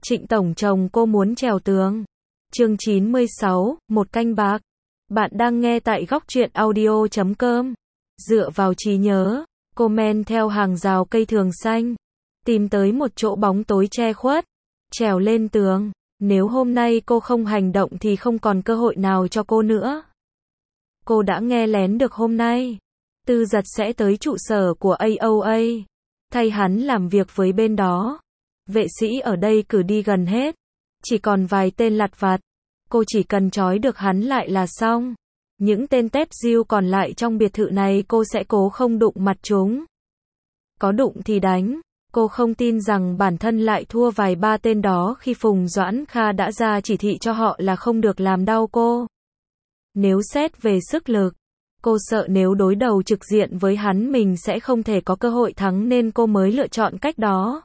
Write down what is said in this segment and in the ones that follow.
Trịnh tổng chồng cô muốn trèo tường. Chương 96, một canh bạc. Bạn đang nghe tại góc truyện audio.com. Dựa vào trí nhớ, cô men theo hàng rào cây thường xanh, tìm tới một chỗ bóng tối che khuất, trèo lên tường. Nếu hôm nay cô không hành động thì không còn cơ hội nào cho cô nữa. Cô đã nghe lén được hôm nay Tư Dật sẽ tới trụ sở của AOA, thay hắn làm việc với bên đó. Vệ sĩ ở đây cử đi gần hết, chỉ còn vài tên lặt vặt. Cô chỉ cần trói được hắn lại là xong. Những tên tép diêu còn lại trong biệt thự này cô sẽ cố không đụng mặt chúng. Có đụng thì đánh. Cô không tin rằng bản thân lại thua vài ba tên đó khi Phùng Doãn Kha đã ra chỉ thị cho họ là không được làm đau cô. Nếu xét về sức lực, cô sợ nếu đối đầu trực diện với hắn mình sẽ không thể có cơ hội thắng nên cô mới lựa chọn cách đó.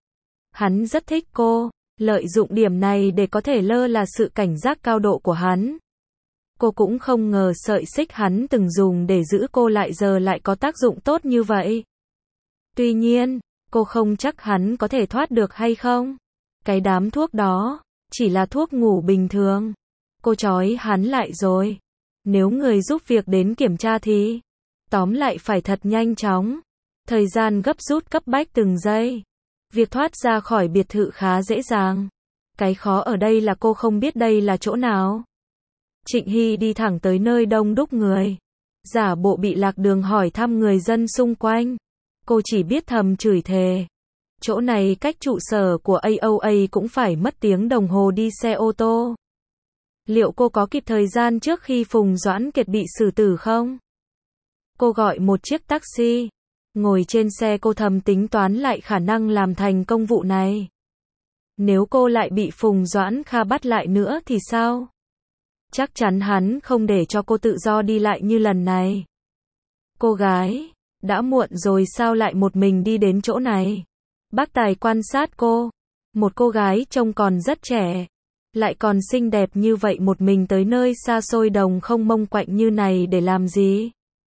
Hắn rất thích cô, lợi dụng điểm này để có thể lơ là sự cảnh giác cao độ của hắn. Cô cũng không ngờ sợi xích hắn từng dùng để giữ cô lại giờ lại có tác dụng tốt như vậy. Tuy nhiên, cô không chắc hắn có thể thoát được hay không. Cái đám thuốc đó chỉ là thuốc ngủ bình thường. Cô trói hắn lại rồi. Nếu người giúp việc đến kiểm tra thì tóm lại phải thật nhanh chóng. Thời gian gấp rút cấp bách từng giây. Việc thoát ra khỏi biệt thự khá dễ dàng. Cái khó ở đây là cô không biết đây là chỗ nào. Trịnh Hy đi thẳng tới nơi đông đúc người, giả bộ bị lạc đường hỏi thăm người dân xung quanh. Cô chỉ biết thầm chửi thề. Chỗ này cách trụ sở của AOA cũng phải mất tiếng đồng hồ đi xe ô tô. Liệu cô có kịp thời gian trước khi Phùng Doãn Kiệt bị xử tử không? Cô gọi một chiếc taxi. Ngồi trên xe cô thầm tính toán lại khả năng làm thành công vụ này. Nếu cô lại bị Phùng Doãn Kha bắt lại nữa thì sao? Chắc chắn hắn không để cho cô tự do đi lại như lần này. Cô gái, đã muộn rồi sao lại một mình đi đến chỗ này? Bác Tài quan sát cô. Một cô gái trông còn rất trẻ, lại còn xinh đẹp như vậy một mình tới nơi xa xôi đồng không mông quạnh như này để làm gì?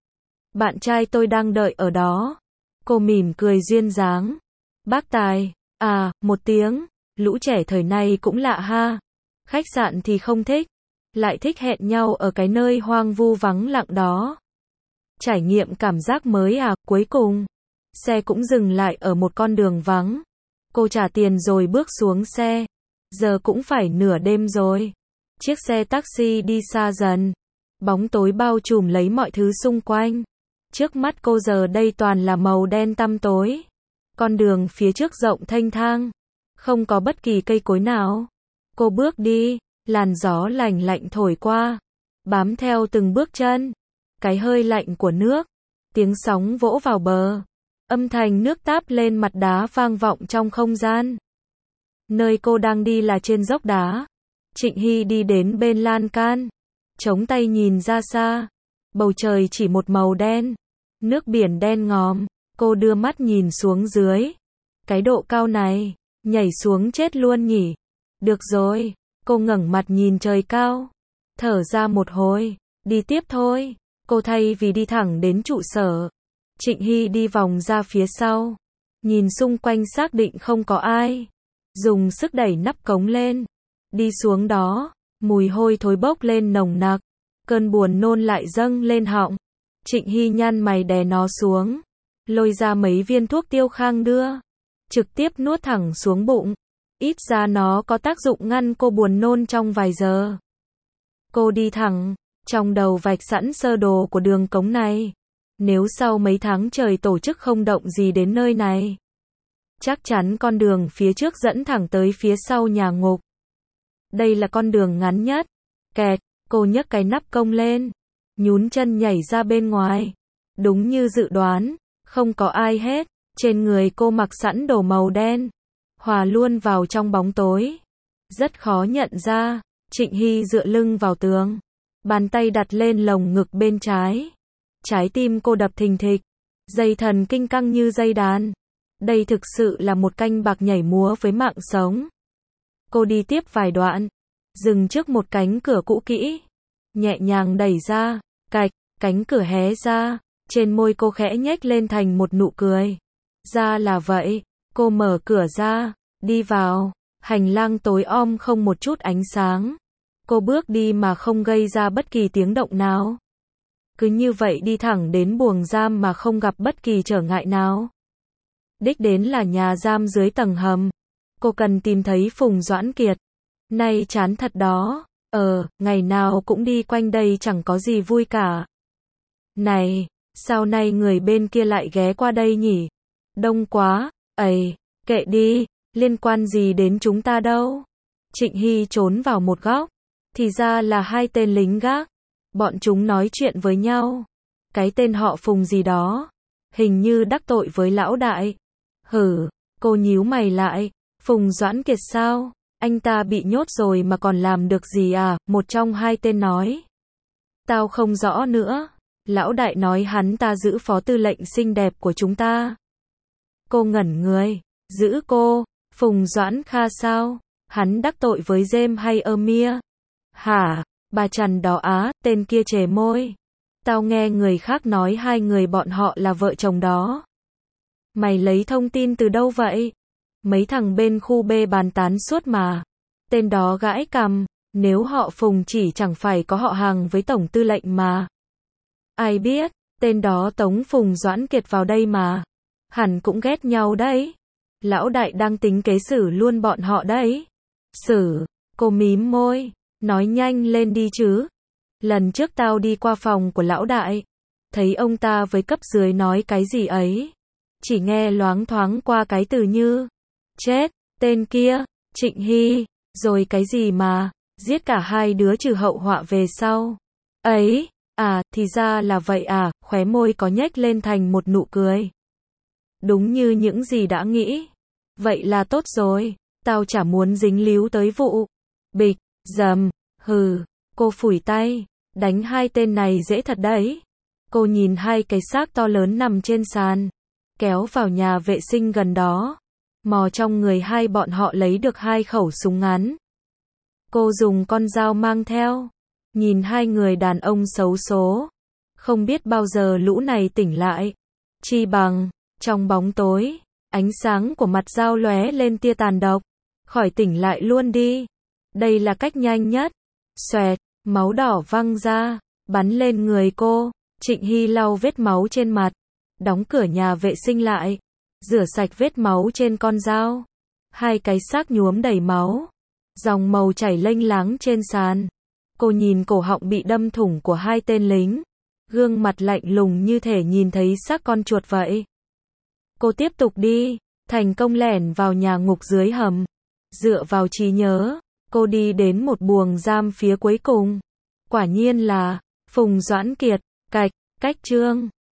Bạn trai tôi đang đợi ở đó. Cô mỉm cười duyên dáng. Bác Tài, à, một tiếng. Lũ trẻ thời nay cũng lạ ha. Khách sạn thì không thích, lại thích hẹn nhau ở cái nơi hoang vu vắng lặng đó. Trải nghiệm cảm giác mới à, cuối cùng xe cũng dừng lại ở một con đường vắng. Cô trả tiền rồi bước xuống xe. Giờ cũng phải nửa đêm rồi. Chiếc xe taxi đi xa dần. Bóng tối bao trùm lấy mọi thứ xung quanh. Trước mắt cô giờ đây toàn là màu đen tăm tối. Con đường phía trước rộng thênh thang, không có bất kỳ cây cối nào. Cô bước đi, làn gió lành lạnh thổi qua, bám theo từng bước chân. Cái hơi lạnh của nước, tiếng sóng vỗ vào bờ, âm thanh nước táp lên mặt đá vang vọng trong không gian. Nơi cô đang đi là trên dốc đá. Trịnh Hy đi đến bên lan can, chống tay nhìn ra xa. Bầu trời chỉ một màu đen, nước biển đen ngòm. Cô đưa mắt nhìn xuống dưới. Cái độ cao này, nhảy xuống chết luôn nhỉ. Được rồi, cô ngẩng mặt nhìn trời cao, thở ra một hồi, đi tiếp thôi. Cô thay vì đi thẳng đến trụ sở, Trịnh Hy đi vòng ra phía sau, nhìn xung quanh xác định không có ai, dùng sức đẩy nắp cống lên. Đi xuống đó, mùi hôi thối bốc lên nồng nặc, cơn buồn nôn lại dâng lên họng. Trịnh Hy nhăn mày đè nó xuống, lôi ra mấy viên thuốc tiêu khang đưa, trực tiếp nuốt thẳng xuống bụng. Ít ra nó có tác dụng ngăn cô buồn nôn trong vài giờ. Cô đi thẳng, trong đầu vạch sẵn sơ đồ của đường cống này. Nếu sau mấy tháng trời tổ chức không động gì đến nơi này, chắc chắn con đường phía trước dẫn thẳng tới phía sau nhà ngục. Đây là con đường ngắn nhất. Kẹt, cô nhấc cái nắp cống lên, nhún chân nhảy ra bên ngoài. Đúng như dự đoán, không có ai hết. Trên người cô mặc sẵn đồ màu đen, hòa luôn vào trong bóng tối, rất khó nhận ra. Trịnh Hy dựa lưng vào tường, bàn tay đặt lên lồng ngực bên trái. Trái tim cô đập thình thịch, dây thần kinh căng như dây đàn. Đây thực sự là một canh bạc nhảy múa với mạng sống. Cô đi tiếp vài đoạn, dừng trước một cánh cửa cũ kỹ, nhẹ nhàng đẩy ra, cạch, cánh cửa hé ra, trên môi cô khẽ nhếch lên thành một nụ cười. Ra là vậy, cô mở cửa ra, đi vào. Hành lang tối om không một chút ánh sáng. Cô bước đi mà không gây ra bất kỳ tiếng động nào. Cứ như vậy đi thẳng đến buồng giam mà không gặp bất kỳ trở ngại nào. Đích đến là nhà giam dưới tầng hầm. Cô cần tìm thấy Phùng Doãn Kiệt. Nay chán thật đó. Ngày nào cũng đi quanh đây chẳng có gì vui cả. Này, sao nay người bên kia lại ghé qua đây nhỉ? Đông quá, kệ đi, liên quan gì đến chúng ta đâu. Trịnh Hy trốn vào một góc. Thì ra là hai tên lính gác. Bọn chúng nói chuyện với nhau. Cái tên họ Phùng gì đó. Hình như đắc tội với lão đại. Cô nhíu mày lại. Phùng Doãn Kiệt sao? Anh ta bị nhốt rồi mà còn làm được gì à? Một trong hai tên nói. Tao không rõ nữa. Lão đại nói hắn ta giữ phó tư lệnh xinh đẹp của chúng ta. Cô ngẩn người. Giữ cô? Phùng Doãn Kha sao? Hắn đắc tội với James hay Amir? Hả? Bà Trần đó á, tên kia chề môi. Tao nghe người khác nói hai người bọn họ là vợ chồng đó. Mày lấy thông tin từ đâu vậy? Mấy thằng bên khu B bàn tán suốt mà. Tên đó gãi cằm, nếu họ Phùng chỉ chẳng phải có họ hàng với tổng tư lệnh mà. Ai biết, tên đó tống Phùng Doãn Kiệt vào đây mà. Hẳn cũng ghét nhau đấy. Lão đại đang tính kế xử luôn bọn họ đấy. Xử? Cô mím môi, nói nhanh lên đi chứ. Lần trước tao đi qua phòng của lão đại, thấy ông ta với cấp dưới nói cái gì ấy. Chỉ nghe loáng thoáng qua cái từ như chết, tên kia, Trịnh Hy, rồi cái gì mà giết cả hai đứa trừ hậu họa về sau. Thì ra là vậy à, khóe môi có nhếch lên thành một nụ cười. Đúng như những gì đã nghĩ. Vậy là tốt rồi, tao chả muốn dính líu tới vụ. Bịch, dầm, cô phủi tay, đánh hai tên này dễ thật đấy. Cô nhìn hai cái xác to lớn nằm trên sàn, kéo vào nhà vệ sinh gần đó. Mò trong người hai bọn họ lấy được hai khẩu súng ngắn. Cô dùng con dao mang theo. Nhìn hai người đàn ông xấu số. Không biết bao giờ lũ này tỉnh lại. Chi bằng, trong bóng tối, ánh sáng của mặt dao lóe lên tia tàn độc. Khỏi tỉnh lại luôn đi. Đây là cách nhanh nhất. Xoẹt, máu đỏ văng ra, bắn lên người cô. Trịnh Hy lau vết máu trên mặt. Đóng cửa nhà vệ sinh lại. Rửa sạch vết máu trên con dao. Hai cái xác nhuốm đầy máu. Dòng màu chảy lênh láng trên sàn. Cô nhìn cổ họng bị đâm thủng của hai tên lính. Gương mặt lạnh lùng như thể nhìn thấy xác con chuột vậy. Cô tiếp tục đi. Thành công lẻn vào nhà ngục dưới hầm. Dựa vào trí nhớ, cô đi đến một buồng giam phía cuối cùng. Quả nhiên là Phùng Doãn Kiệt. Cách chương